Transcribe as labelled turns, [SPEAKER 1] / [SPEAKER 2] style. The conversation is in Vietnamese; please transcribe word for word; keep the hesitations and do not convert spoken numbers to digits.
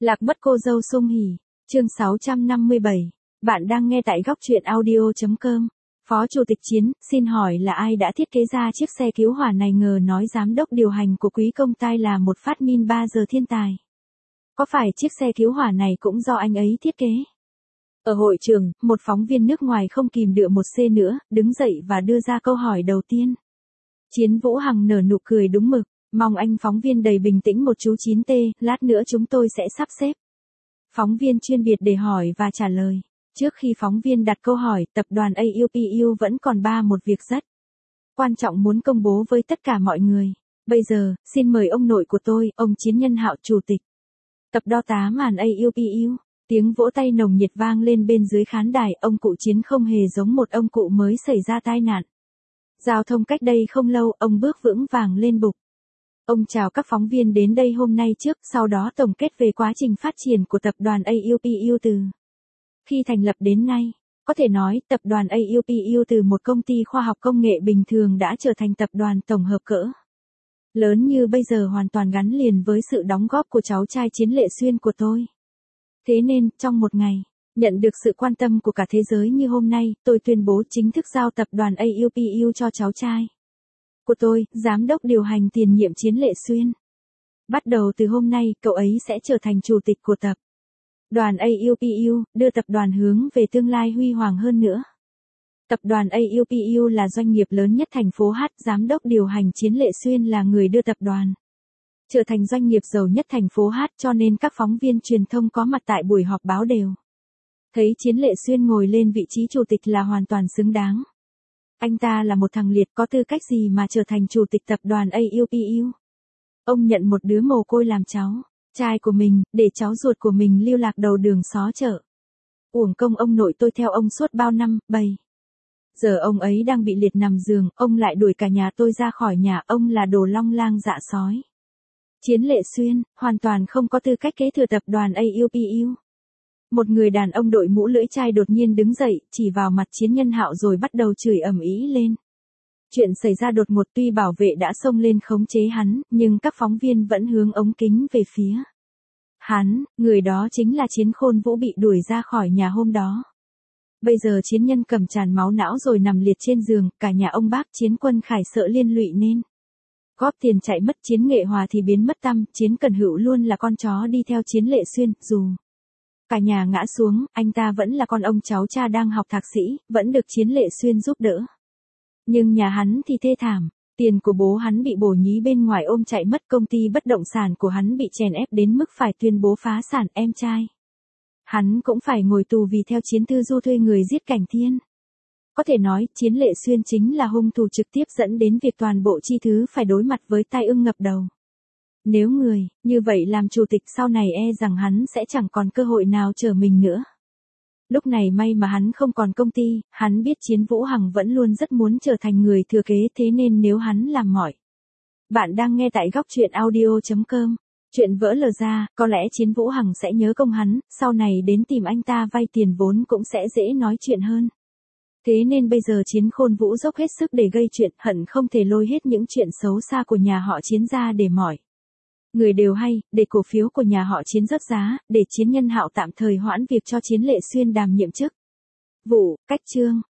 [SPEAKER 1] Lạc mất cô dâu Sung Hỉ, chương sáu trăm năm mươi bảy. Bạn đang nghe tại góc truyện audio.com. Phó Chủ tịch Chiến, xin hỏi là ai đã thiết kế ra chiếc xe cứu hỏa này? Ngờ nói giám đốc điều hành của Quý Công Tai là một phát minh ba giờ thiên tài. Có phải chiếc xe cứu hỏa này cũng do anh ấy thiết kế? Ở hội trường, một phóng viên nước ngoài không kìm được một xê nữa, đứng dậy và đưa ra câu hỏi đầu tiên. Chiến Vũ Hằng nở nụ cười đúng mực, mong anh phóng viên đầy bình tĩnh một chú chín tê, lát nữa chúng tôi sẽ sắp xếp. Phóng viên chuyên biệt để hỏi và trả lời. Trước khi phóng viên đặt câu hỏi, tập đoàn a u pê u vẫn còn ba một việc rất quan trọng muốn công bố với tất cả mọi người. Bây giờ, xin mời ông nội của tôi, ông Chiến Nhân Hạo, Chủ tịch Tập đo tá màn a u pê u. Tiếng vỗ tay nồng nhiệt vang lên bên dưới khán đài, ông cụ Chiến không hề giống một ông cụ mới xảy ra tai nạn giao thông cách đây không lâu, ông bước vững vàng lên bục. Ông chào các phóng viên đến đây hôm nay trước, sau đó tổng kết về quá trình phát triển của tập đoàn a u pê u từ khi thành lập đến nay. Có thể nói, tập đoàn a u pê u từ một công ty khoa học công nghệ bình thường đã trở thành tập đoàn tổng hợp cỡ lớn như bây giờ, hoàn toàn gắn liền với sự đóng góp của cháu trai Chiến Lệ Xuyên của tôi. Thế nên, trong một ngày, nhận được sự quan tâm của cả thế giới như hôm nay, tôi tuyên bố chính thức giao tập đoàn a u pê u cho cháu trai của tôi, giám đốc điều hành tiền nhiệm Chiến Lệ Xuyên. Bắt đầu từ hôm nay, cậu ấy sẽ trở thành chủ tịch của tập đoàn a u pê u, đưa tập đoàn hướng về tương lai huy hoàng hơn nữa. Tập đoàn a u pê u là doanh nghiệp lớn nhất thành phố H, giám đốc điều hành Chiến Lệ Xuyên là người đưa tập đoàn trở thành doanh nghiệp giàu nhất thành phố H, cho nên các phóng viên truyền thông có mặt tại buổi họp báo đều thấy Chiến Lệ Xuyên ngồi lên vị trí chủ tịch là hoàn toàn xứng đáng. Anh ta là một thằng liệt, có tư cách gì mà trở thành chủ tịch tập đoàn a u pê u. Ông nhận một đứa mồ côi làm cháu trai của mình, để cháu ruột của mình lưu lạc đầu đường xó chợ. Uổng công ông nội tôi theo ông suốt bao năm, bầy. Giờ ông ấy đang bị liệt nằm giường, ông lại đuổi cả nhà tôi ra khỏi nhà, ông là đồ long lang dạ sói. Chiến Lệ Xuyên, hoàn toàn không có tư cách kế thừa tập đoàn a u pê u. Một người đàn ông đội mũ lưỡi chai đột nhiên đứng dậy, chỉ vào mặt Chiến Nhân Hạo rồi bắt đầu chửi ầm ĩ lên. Chuyện xảy ra đột ngột, tuy bảo vệ đã xông lên khống chế hắn, nhưng các phóng viên vẫn hướng ống kính về phía hắn. Người đó chính là Chiến Khôn Vũ bị đuổi ra khỏi nhà hôm đó. Bây giờ Chiến Nhân cầm tràn máu não rồi nằm liệt trên giường, cả nhà ông bác Chiến Quân Khải sợ liên lụy nên góp tiền chạy mất. Chiến Nghệ Hòa thì biến mất tăm, Chiến Cần Hữu luôn là con chó đi theo Chiến Lệ Xuyên, dù cả nhà ngã xuống, anh ta vẫn là con ông cháu cha đang học thạc sĩ, vẫn được Chiến Lệ Xuyên giúp đỡ. Nhưng nhà hắn thì thê thảm, tiền của bố hắn bị bồ nhí bên ngoài ôm chạy mất, công ty bất động sản của hắn bị chèn ép đến mức phải tuyên bố phá sản, em trai hắn cũng phải ngồi tù vì theo Chiến Tư Du thuê người giết Cảnh Thiên. Có thể nói, Chiến Lệ Xuyên chính là hung thủ trực tiếp dẫn đến việc toàn bộ chi thứ phải đối mặt với tai ương ngập đầu. Nếu người như vậy làm chủ tịch sau này, e rằng hắn sẽ chẳng còn cơ hội nào trở mình nữa. Lúc này may mà hắn không còn công ty, hắn biết Chiến Vũ Hằng vẫn luôn rất muốn trở thành người thừa kế, thế nên nếu hắn làm mọi. Bạn đang nghe tại góc truyện audio.com. Chuyện vỡ lờ ra, có lẽ Chiến Vũ Hằng sẽ nhớ công hắn, sau này đến tìm anh ta vay tiền vốn cũng sẽ dễ nói chuyện hơn. Thế nên bây giờ Chiến Khôn Vũ dốc hết sức để gây chuyện, hận không thể lôi hết những chuyện xấu xa của nhà họ Chiến ra để mọi người đều hay, để cổ phiếu của nhà họ Chiến rớt giá, để Chiến Nhân Hạo tạm thời hoãn việc cho Chiến Lệ Xuyên đảm nhiệm chức vụ. Cách chương